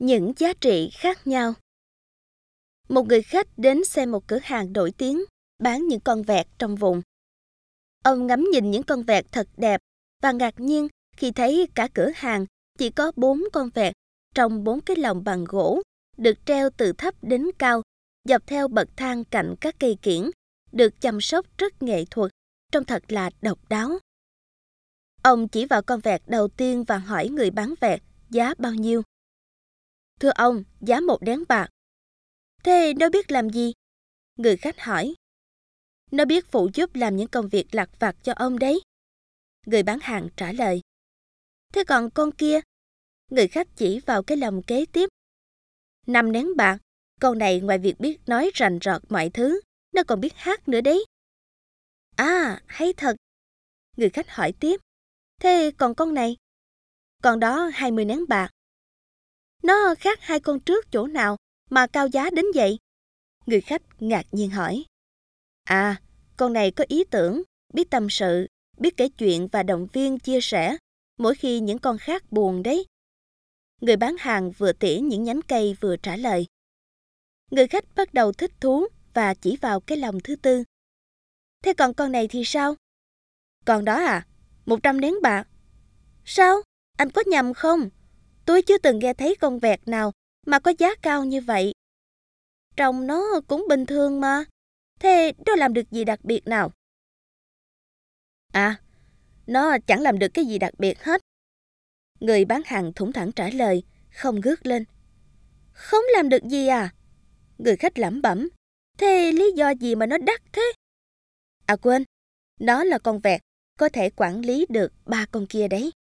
Những giá trị khác nhau. Một người khách đến xem một cửa hàng nổi tiếng bán những con vẹt trong vùng. Ông ngắm nhìn những con vẹt thật đẹp và ngạc nhiên khi thấy cả cửa hàng chỉ có 4 con vẹt trong 4 cái lồng bằng gỗ được treo từ thấp đến cao dọc theo bậc thang cạnh các cây kiểng, được chăm sóc rất nghệ thuật, trông thật là độc đáo. Ông chỉ vào con vẹt đầu tiên và hỏi người bán vẹt giá bao nhiêu. Thưa ông, giá 1 nén bạc. Thế nó biết làm gì? Người khách hỏi. Nó biết phụ giúp làm những công việc lặt vặt cho ông đấy. Người bán hàng trả lời. Thế còn con kia? Người khách chỉ vào cái lồng kế tiếp. 5 nén bạc, con này ngoài việc biết nói rành rọt mọi thứ, nó còn biết hát nữa đấy. À, hay thật. Người khách hỏi tiếp. Thế còn con này? Con đó 20 nén bạc. Nó khác 2 con trước chỗ nào mà cao giá đến vậy? Người khách ngạc nhiên hỏi. À, con này có ý tưởng, biết tâm sự, biết kể chuyện và động viên chia sẻ mỗi khi những con khác buồn đấy. Người bán hàng vừa tỉa những nhánh cây vừa trả lời. Người khách bắt đầu thích thú và chỉ vào cái lồng thứ tư. Thế còn con này thì sao? Con đó à? 100 nén bạc. Sao? Anh có nhầm không? Tôi chưa từng nghe thấy con vẹt nào mà có giá cao như vậy. Trông nó cũng bình thường mà. Thế nó làm được gì đặc biệt nào? À, nó chẳng làm được cái gì đặc biệt hết. Người bán hàng thủng thẳng trả lời, không ngước lên. Không làm được gì à? Người khách lẩm bẩm. Thế lý do gì mà nó đắt thế? À quên, nó là con vẹt, có thể quản lý được 3 con kia đấy.